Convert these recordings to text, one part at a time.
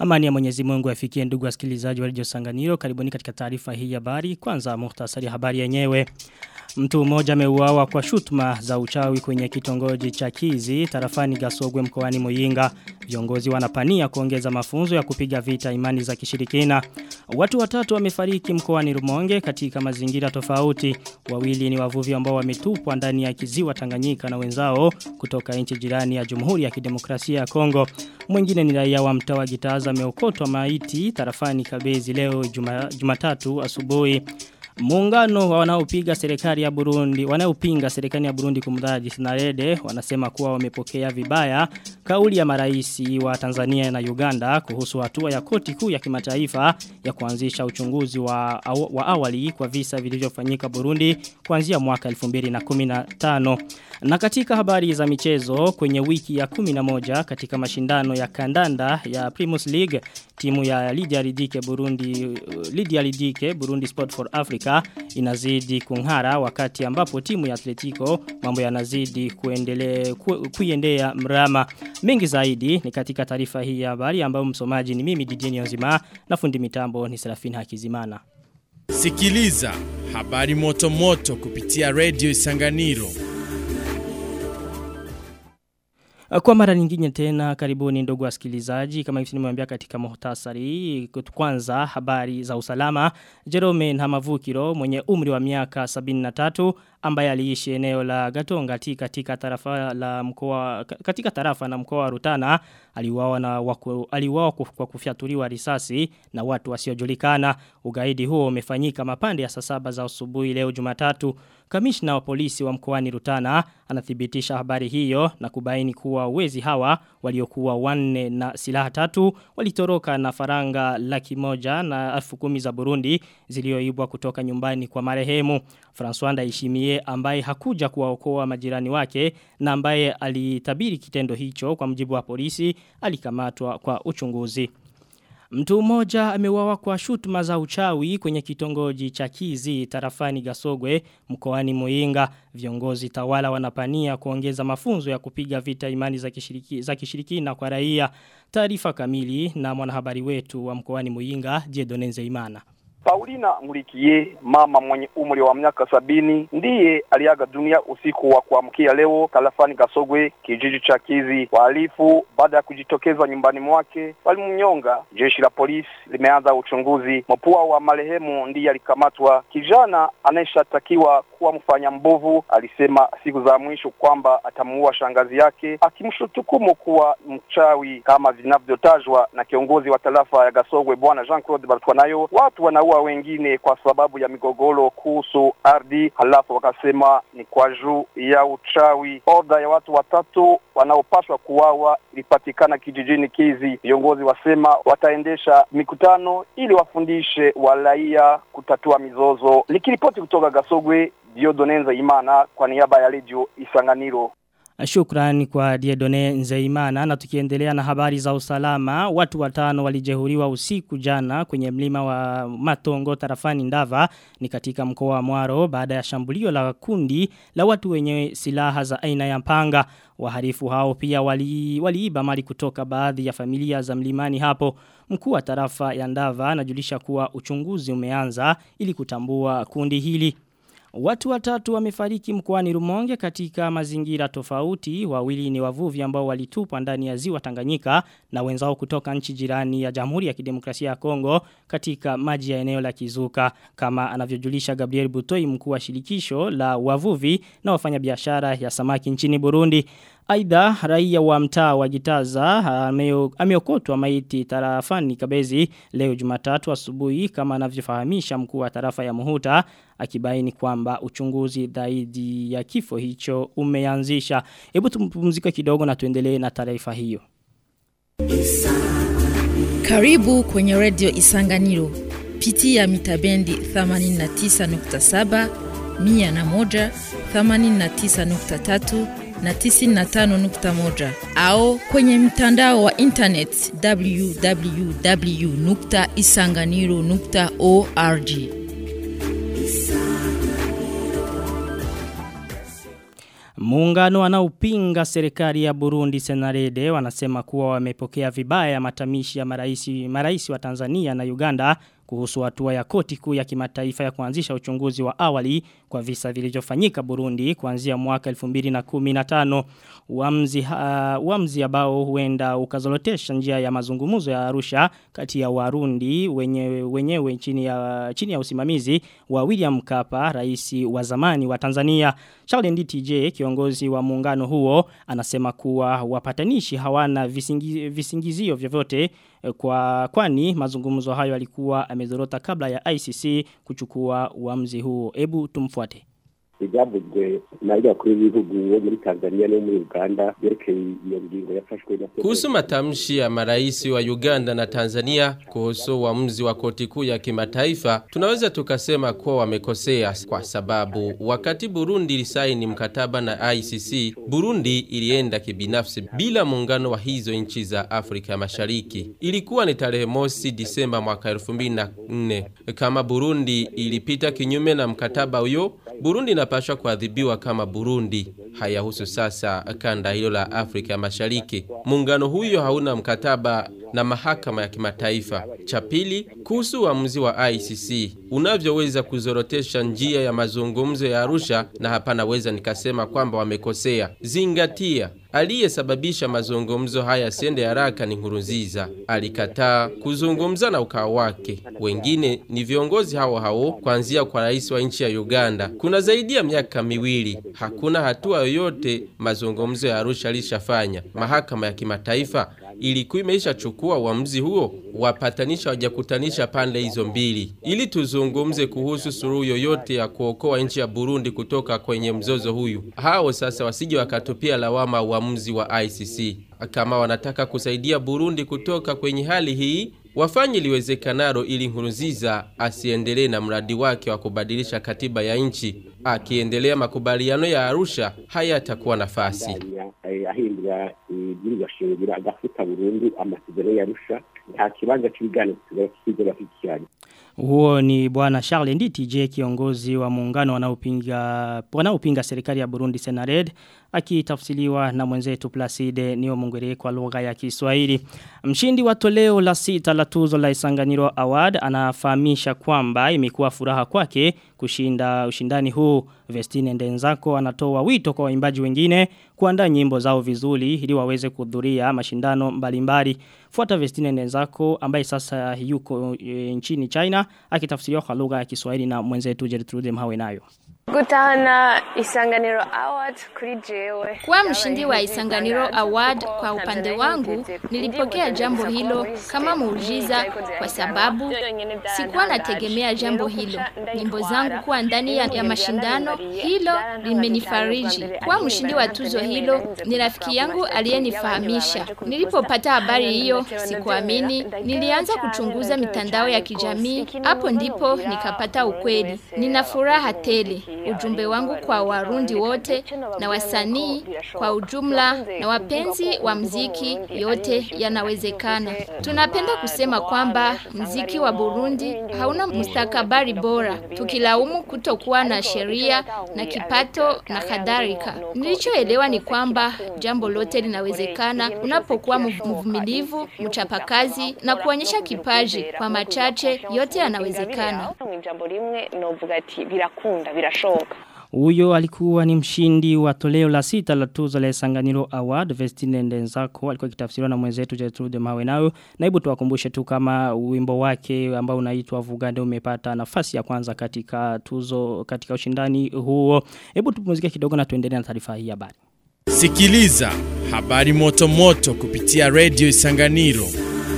Amani ya Mwenyezi Mungu yafikie ndugu wasikilizaji wa Radio Sanganiro. Karibuni katika taarifa hii ya habari. Kwanza muhtasari habari yenyewe. Mtu mmoja ameuawa kwa shutuma za uchawi kwenye kitongoji cha Kizi tarafani Gasogwe mkoani Muyinga. Viongozi wanapania kuongeza mafunzo ya kupiga vita imani za kishirikina. Watu watatu wamefariki mkoani Rumonge katika mazingira tofauti. Wawili ni wavuvi ambao wametupwa ndani ya kiziwa Tanganyika na wenzao kutoka nchi jirani ya Jamhuri ya Kidemokrasia ya Kongo. Mwingine ni raia wa mtaa wa Gitaza ameokotwa maiti tarafani Kabezi leo Jumatatu asubuhi. Muungano wanaopinga serikali ya Burundi kumdhadi Sinarede wanasema kuwa wamepokea vibaya kauli ya maraisi wa Tanzania na Uganda kuhusu hatua ya koti kuu ya kimataifa ya kuanzisha uchunguzi wa awali kwa visa vilivyofanyika Burundi kuanzia mwaka 2015. Na katika habari za michezo kwenye wiki ya 11 katika mashindano ya kandanda ya Primus League, timu ya Lydia Lidike Burundi Sport for Africa inazidi kung'ara wakati ambapo timu ya Atletico mambo yanazidi kuiendea mrama. Mengi zaidi ni katika taarifa hii ya habari ambayo msomaji ni mimi Didier Nzima na fundi mitambo ni Serafina Hakizimana. Sikiliza habari moto moto kupitia Radio Isanganiro. Kwa mara nyingine tena karibuni ndugu wasikilizaji, kama hivi nimewambia katika muhtasari. Kwanza habari za usalama. Jerome Nhamavukiro mwenye umri wa miaka 73 ambaye aliishi eneo la Gatonga katika tarafa na mkoa wa Rutana aliuawa kwa kufyatuliwa risasi na watu wasiojulikana. Ugaidi huo umefanyika mapande ya saa 7 za asubuhi leo Jumatatu. Kamishna wa polisi wa mkoani Rutana anathibitisha habari hiyo na kubaini kuwa wezi hawa waliokuwa 4 na silaha 3 walitoroka na faranga 100,000 na 10,000 za Burundi zilioibwa kutoka nyumbani kwa marehemu. François Ndayishimiye ambaye hakuja kuwaokoa majirani wake na ambaye alitabiri kitendo hicho kwa mjibu wa polisi alikamatwa kwa uchunguzi. Mtu mmoja ameuawa kwa shutuma za uchawi kwenye kitongoji cha Kizi tarafani Gasogwe mkoani Muyinga. Viongozi tawala wanapania kuongeza mafunzo ya kupiga vita imani za kishirikina kwa raia. Taarifa kamili na mwanahabari wetu wa mkoani Muyinga Dieudonne Nzeyimana. Paulina Ngurikiye, mama mwenye umri wa miaka 70, ndiye aliaga dunia usiku wa kuamkia leo tarafani Gasogwe, kijiji cha Kizi. Wahalifu baada ya kujitokeza nyumbani mwake walimnyonga. Jeshi la polisi limeanza uchunguzi. Mpua wa marehemu ndiye alikamatwa. Kijana anayeshtakiwa kuwa mfanya mbovu alisema siku za mwisho kwamba atamuua shangazi yake, akimshutumu kuwa mchawi kama vinavyotajwa na kiongozi wa tarafa ya Gasogwe Bwana Jean-Claude Bartwanayo. Watu wanaua wengine kwa sababu ya migogoro kuhusu ardhi, halafu wakasema ni kwa juu ya uchawi. Oda ya watu watatu wanaopaswa kuuawa ilipatikana kijijini Kizi. Viongozi wasema wataendesha mikutano ili wafundishe walaia kutatua mizozo. Nikiripoti kutoka Gasogwe, Dieudonne Nzeyimana kwa niaba ya Radio Isanganiro. Shukrani kwa Dieudonne Nzeyimana. Na tukiendelea na habari za usalama, watu 5 walijehuriwa usiku jana kwenye mlima wa Matongo tarafani Ndava ni katika mkoa wa Mwaro baada ya shambulio la kundi la watu wenye silaha za aina ya mpanga. Waharifu hao pia waliiba mali kutoka baadhi ya familia za mlimani hapo. Mkuu wa tarafa ya Ndava anajulisha kuwa uchunguzi umeanza ili kutambua kundi hili. Watu watatu wamefariki mkoani Rumonge katika mazingira tofauti. Wawili ni wavuvi ambao walitupwa ndani ya ziwa Tanganyika na wenzao kutoka nchi jirani ya Jamhuri ya Kidemokrasia ya Kongo katika maji ya eneo la Kizuka, kama anavyojulisha Gabriel Butoi, mkuu wa shirikisho la wavuvi na wafanyabiashara ya samaki nchini Burundi. Aidha, raia wa mtaa wa Gitaza ameokotwa maiti tarafani Kabezi leo Jumatatu asubuhi, kama anavyofahamisha mkuu wa tarafa ya Muhuta, akibaini kwamba uchunguzi zaidi ya kifo hicho umeanzisha. Hebu tupumzike kidogo na tuendelee na taarifa hiyo. Karibu kwenye Radio Isanganiro. Pitia mitabendi 89.7, 101, 89.3 na 95.1 au kwenye mtandao wa internet www.isanganiro.org. Muungano wanaopinga serikali ya Burundi Senarede wanasema kuwa wamepokea vibaya matamishi ya marais wa Tanzania na Uganda kuhusu hatua ya koti kuu ya kimataifa ya kuanzisha uchunguzi wa awali kwa visa vilivyofanyika Burundi kuanzia mwaka 2015. Uamuzi ambao huenda ukazorotesha njia ya mazungumzo ya Arusha kati ya Warundi wenyewe chini ya usimamizi wa William Mkapa, rais wa zamani wa Tanzania. Charles Nditije, kiongozi wa muungano huo, anasema kuwa wapatanishi hawana visingizio vyovyote kwani mazungumzo hayo yalikuwa amezorota kabla ya ICC kuchukua uamuzi huo. Ebu tumfuate. Ibyavuzwe na kuri bihugu muri Tanzania no muri Uganda yerekeye iyo ngingo yafashwe na kuhusu matamshi ya marais wa Uganda na Tanzania kuhusu uamuzi wa koti kuu ya kimataifa, tunaweza tukasema kuwa wamekosea kwa sababu wakati Burundi ilisaini mkataba na ICC, Burundi ilienda kibinafsi bila muungano wa hizo nchi za Afrika Mashariki. Ilikuwa ni tarehe mosi Disemba mwaka 2004. Kama Burundi ilipita kinyume na mkataba huyo, Burundi inapaswa kuadhibiwa kama Burundi. Hayahusu sasa kanda hilo la Afrika Mashariki. Muungano huyo hauna mkataba na mahakama ya kimataifa. Cha pili, kuhusu uamuzi wa ICC, unavyoweza kuzorotesha njia ya mazungumzo ya Arusha, na hapana weza nikasema kwamba wamekosea. Zingatia, aliyesababisha mazungumzo haya sende haraka ni Nkurunziza. Alikataa kuzungumza na ukao wake. Wengine ni viongozi hao kuanzia kwa rais wa nchi ya Uganda. Kuna zaidi ya miaka miwili, hakuna hatua yoyote mazungumzo ya Arusha lishafanya. Mahakama ya kimataifa ilikuwa imeshachukua uamuzi huo, wapatanisha hawajakutanisha pande hizo mbili. Ili tuzungumze kuhusu suluhu yoyote ya kuokoa nchi ya Burundi kutoka kwenye mzozo huyu. Hao sasa wasije wakatupia lawama uamuzi wa ICC. Kama wanataka kusaidia Burundi kutoka kwenye hali hii, wafanye liwezekanalo ili Nkurunziza asiendelee na mradi wake wa kubadilisha katiba ya nchi. Akiendelea makubaliano ya Arusha, hayatakuwa nafasi. Ahindura ibirwa shingira agafuta Burundi amasezerano ya Arusha nta kibanza cy'ibigano kizo bafikiranye. Huo ni bwana Charles Nditije, kiongozi wa muungano wanaopinga serikali ya Burundi Senared, akitafsiriwa na mwenzetu Placide Niyomungereye kwa lugha ya Kiswahili. Mshindi wa toleo la 6 la tuzo la Isanganiro Award anafahamisha kwamba imekuwa furaha kwake kushinda ushindani huu. Vestine Ndenzako anatoa wito kwa waimbaji wengine kuandaa nyimbo zao vizuri ili waweze kuhudhuria mashindano mbalimbali. Fuata Vestine Ndenzako ambaye sasa yuko nchini China, akitafsiriwa kwa lugha ya Kiswahili na mwenzetu Gertrude Mhawenayo. Gutahana Isanganiro Award kuri jewe. Kwa mshindi wa Isanganiro Award kwa upande wangu, nilipokea jambo hilo kama muujiza kwa sababu sikuwa nategemea jambo hilo. Nyimbo zangu kuwa ndani ya mashindano, hilo limenifariji. Kwa mshindi wa tuzo hilo, ni rafiki yangu aliyenifahamisha. Nilipopata habari hiyo, sikuamini. Nilianza kuchunguza mitandao ya kijamii, hapo ndipo nikapata ukweli. Nina furaha tele. Ujumbe wangu kwa Warundi wote na wasanii kwa ujumla na wapenzi wa muziki, yote yanawezekana. Tunapenda kusema kwamba muziki wa Burundi hauna mustakabali bora, tukilaumu kutokuwa na sheria na kipato na kadhalika. Nilichoelewa ni kwamba jambo lote linawezekana unapokuwa mvumilivu, mchapakazi na kuonyesha kipaji. Kwa machache yote yanawezekana. Huyo alikuwa ni mshindi wa toleo la 6 la tuzo la Isanganiro Award. Vestine Ndenzako alikuwa kitafsiriwa na mwenzetu Gertrude Mhawenayo. Na hebu tuwakumbushe tu kama wimbo wake ambao unaitwa Vugande umepata nafasi ya kwanza katika tuzo, katika ushindani huo. Hebu tupumzike kidogo na tuendelee na taarifa hii habari. Sikiliza habari moto moto kupitia Radio Isanganiro.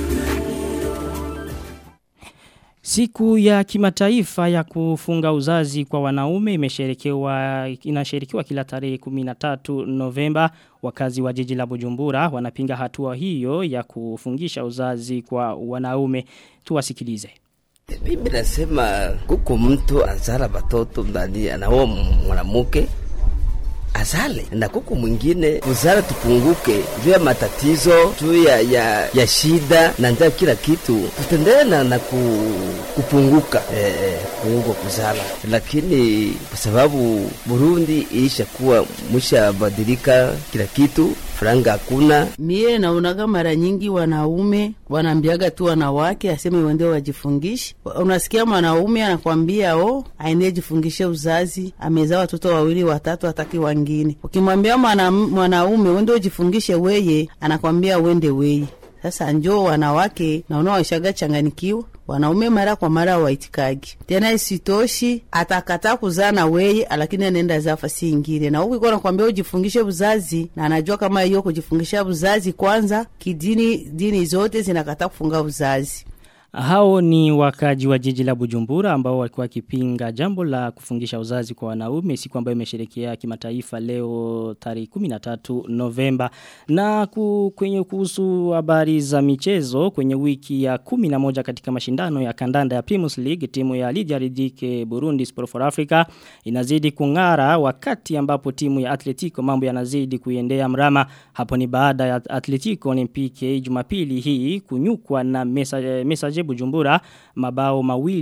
Siku ya kimataifa ya kufunga uzazi kwa wanaume inasherekewa kila tarehe 13 Novemba. Wakazi wa jiji la Bujumbura wanapinga hatua hiyo ya kufungisha uzazi kwa wanaume. Tuwasikilize. Bibi nasema kuko mtu azara batoto ndani anaoa mwanamke azale na kuku mwingine kuzala tupunguke juu ya matatizo, juu ya shida na njaa, kila kitu tutaendelea na kupunguka kupunguka kuzala. Lakini kwa sababu Burundi ilishakuwa mshabadilika kila kitu, franga hakuna. Mie naonaga mara nyingi wanaume wanaambiaga tu wanawake aseme wende wajifungishe. Unasikia mwanaume anakuambia aende jifungishe uzazi, amezaa watoto 2 3 hataki wengine. Ukimwambia mwanaume wende ujifungishe weye, anakuambia wende weye. Sasa njoo wanawake naona washaga changanikiwa. Wanaume mara kwa mara waitikagi. Tena isitoshi atakataa kuzaa na weye, lakini anaenda zafa si ingine. Na huko iko nakwambia ujifungishe uzazi, na anajua kama hiyo kujifungisha uzazi kwanza kidini, dini zote zinakataa kufunga uzazi. Hao ni wakaji wa jiji la Bujumbura ambao walikuwa wakipinga jambo la kufungisha uzazi kwa wanaume, siku ambayo imesherehekea kimataifa leo tarehe 13 Novemba. Na kwenye kuhusu habari za michezo, kwenye wiki ya 11 katika mashindano ya kandanda ya Primus League, timu ya Lydia Ridike Burundi Sport for Africa inazidi kung'ara, wakati ambapo timu ya Atletico mambo yanazidi kuiendea mrama. Hapo ni baada ya Atletico Olympique Jumapili hii kunyukwa na Messager Bujumbura mabao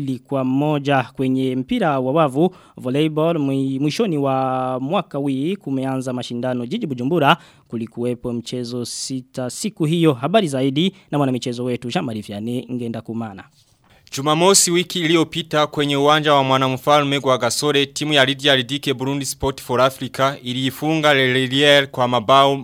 2-1 kwenye mpira wa wavu volleyball. Mwishoni wa mwaka huu kumeanza mashindano jiji Bujumbura, kulikuwepo mchezo 6 siku hiyo. Habari zaidi na mwanamichezo wetu Jean-Marie Vianney ngenda kumana. Jumamosi wiki iliyopita kwenye uwanja wa Mwanamfalme kwa Gasore, timu ya Lydia Ridike Burundi Sport for Africa iliifunga Lelier kwa mabao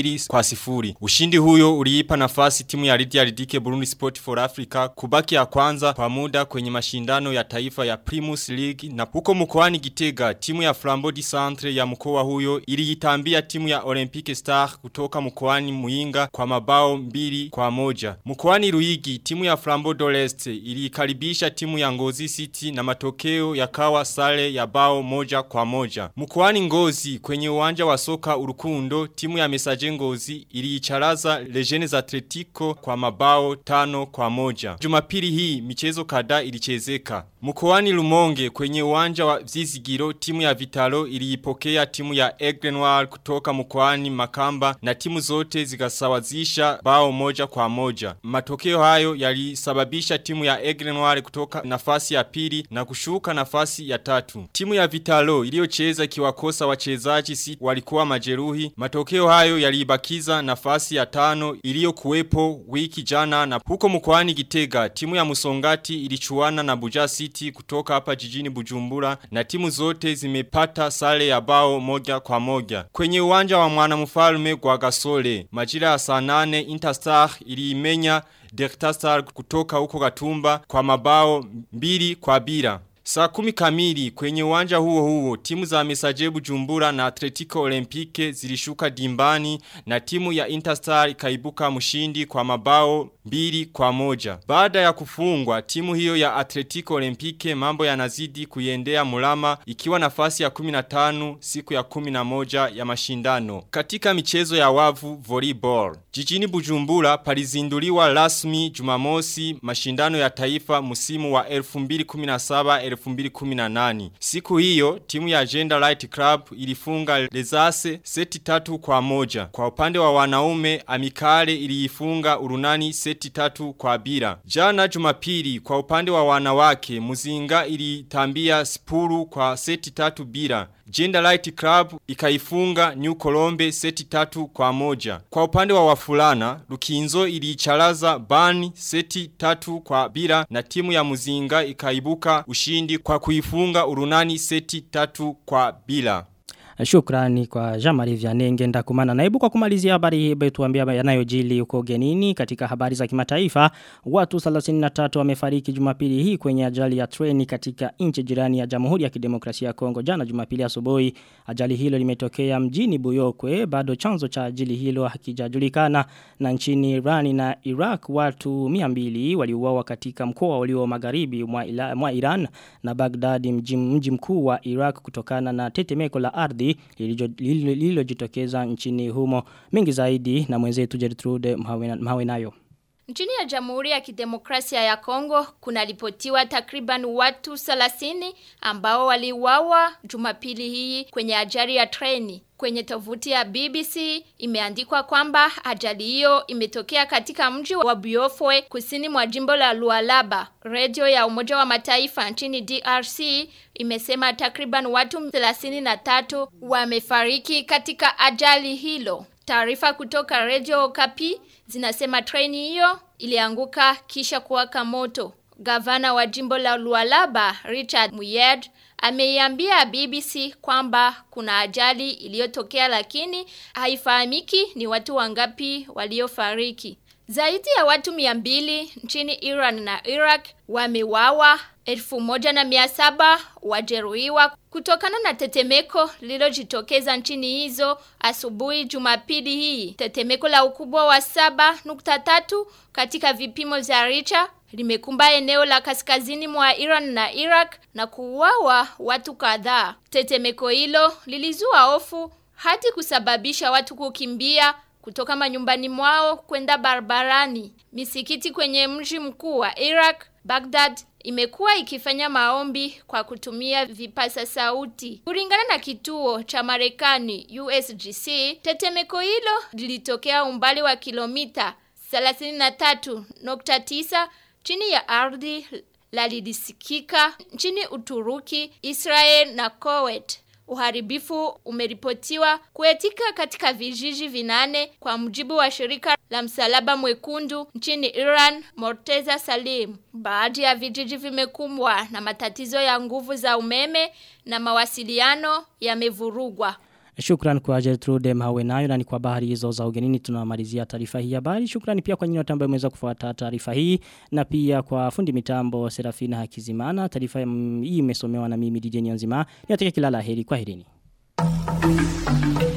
2-0. Ushindi huyo uliipa nafasi timu ya Lydia Ridike Burundi Sport for Africa kubaki ya kwanza kwa muda kwenye mashindano ya taifa ya Primus League. Na huko mkoani Gitega, timu ya Flambeau du Centre ya mkoa huyo iliitambia timu ya Olympique Star kutoka mkoani Muyinga kwa mabao 2-1. Mkoani Ruigi, timu ya Flambeau de l'Est ilikaribisha timu ya Ngozi City na matokeo yakawa sare ya bao 1-1. Mkoani Ngozi kwenye uwanja wa soka Urukundo, timu ya Messager Ngozi iliicharaza Legends Atletico kwa mabao 5-1. Jumapili hii michezo kadhaa ilichezeka. Mkoani Rumonge kwenye uwanja wa Vyizigiro, timu ya Vitalo iliipokea timu ya Aigle Noir kutoka mkoani Makamba na timu zote zikasawazisha bao 1-1. Matokeo hayo yalisababisha timu ya Aigle Noir kutoka nafasi ya pili na kushuka nafasi ya 3. Timu ya Vitalo iliyocheza kiwakosa wachezaji 6 walikuwa majeruhi. Matokeo hayo yaliibakiza nafasi ya 5 iliyokuwepo wiki jana. Na huko mkoani Gitega, timu ya Musongati ilichuana na Buja City kutoka hapa jijini Bujumbura na timu zote zimepata sare ya bao 1-1. Kwenye uwanja wa Mwanamfalme kwa Gasole, majira ya saa 8 Interstar iliimenya Delta Star kutoka huko Gatumba kwa mabao 2-0. Saa 10 kamili kwenye uwanja huo timu za Messager Bujumbura na Atletico Olympique zilishuka dimbani na timu ya Interstar ikaibuka mshindi kwa mabao 2-1. Baada ya kufungwa timu hiyo ya Atletico Olympique mambo yanazidi kuiendea mulama ikiwa nafasi ya 15 siku ya 11 ya mashindano. Katika michezo ya wavu volleyball, jijini Bujumbura palizinduliwa rasmi Jumamosi mashindano ya taifa musimu wa 2017-2018. Siku hiyo timu ya Agenda Light Club ilifunga Lezase seti 3-1. Kwa upande wa wanaume Amikale iliifunga Urunani seti 3-0. Jana Jumapili kwa upande wa wanawake Muzinga ilitambia Spuru kwa seti 3-0. Agenda Light Club ikaifunga New Colombe seti 3-1. Kwa upande wa wafulana Lukinzo iliicharaza Bani seti 3-0 na timu ya Muzinga ikaibuka ushindi kwa kuifunga Urunani seti 3-0. Shukrani kwa Jean-Marie Vianney ngenda kumana. Naibu kwa kumalizia habari hii tuambia yanayojili uko genini katika habari za kimataifa. Watu 33 wamefariki Jumapili hii kwenye ajali ya treni katika nchi jirani ya Jamhuri ya Kidemokrasia ya Kongo jana Jumapili asubuhi. Ajali hilo limetokea mjini Buyokwe, bado chanzo cha ajali hilo hakijajulikana. Na nchini Iran na Iraq watu 200 waliuawa katika mkoa ulio magharibi mwa Iran na Baghdad mji mkuu wa Iraq kutokana na tetemeko la ardhi lililojitokeza nchini humo. Mengi zaidi na mwenzetu Gertrude Mhawenayo. Nchini ya Jamhuri ya Kidemokrasia ya Kongo kunaripotiwa takriban watu 30 ambao waliuawa Jumapili hii kwenye ajali ya treni. Kwenye tovuti ya BBC imeandikwa kwamba ajali hiyo imetokea katika mji wa Biofwe kusini mwa jimbo la Lualaba. Radio ya Umoja wa Mataifa nchini DRC imesema takriban watu 33 wamefariki katika ajali hilo. Taarifa kutoka Radio Okapi zinasema treni hiyo ilianguka kisha kuwaka moto. Gavana wa jimbo la Lualaba, Richard Muyed, ameiambia BBC kwamba kuna ajali iliyotokea lakini haifahamiki ni watu wangapi waliofariki. Zaidi ya watu 200 nchini Iran na Iraq wameuawa, 1700 wajeruhiwa kutokana na tetemeko lililojitokeza nchini hizo asubuhi Jumapili hii. Tetemeko la ukubwa wa 7.3 katika vipimo vya Richter limekumba eneo la kaskazini mwa Iran na Iraq na kuuawa watu kadhaa. Tetemeko hilo lilizua hofu hadi kusababisha watu kukimbia kutoka manyumbani mwao kwenda barabarani. Misikiti kwenye mji mkuu wa Iraq, Baghdad, imekuwa ikifanya maombi kwa kutumia vipasa sauti. Kulingana na kituo cha Marekani USGC, tetemeko hilo lilitokea umbali wa kilomita 33.9 chini ya ardhi lilisikika nchini Uturuki, Israel na Kuwait. Uharibifu umeripotiwa kuetika katika vijiji 8 kwa mujibu wa shirika la Msalaba Mwekundu nchini Iran, Morteza Salim. Baadhi ya vijiji vimekumbwa na matatizo ya nguvu za umeme na mawasiliano yamevurugwa. Shukran kwa Gertrude Mhawenayo na ni kwa habari hizo za ugenini tunamalizia taarifa hii ya habari. Shukrani pia kwa nyinyi wote ambao mmeweza kufuata taarifa hii na pia kwa fundi mitambo Serafina Hakizimana. Taarifa hii imesomewa na mimi DJ Nyanzima. Niatakia kila laheri, kwaherini.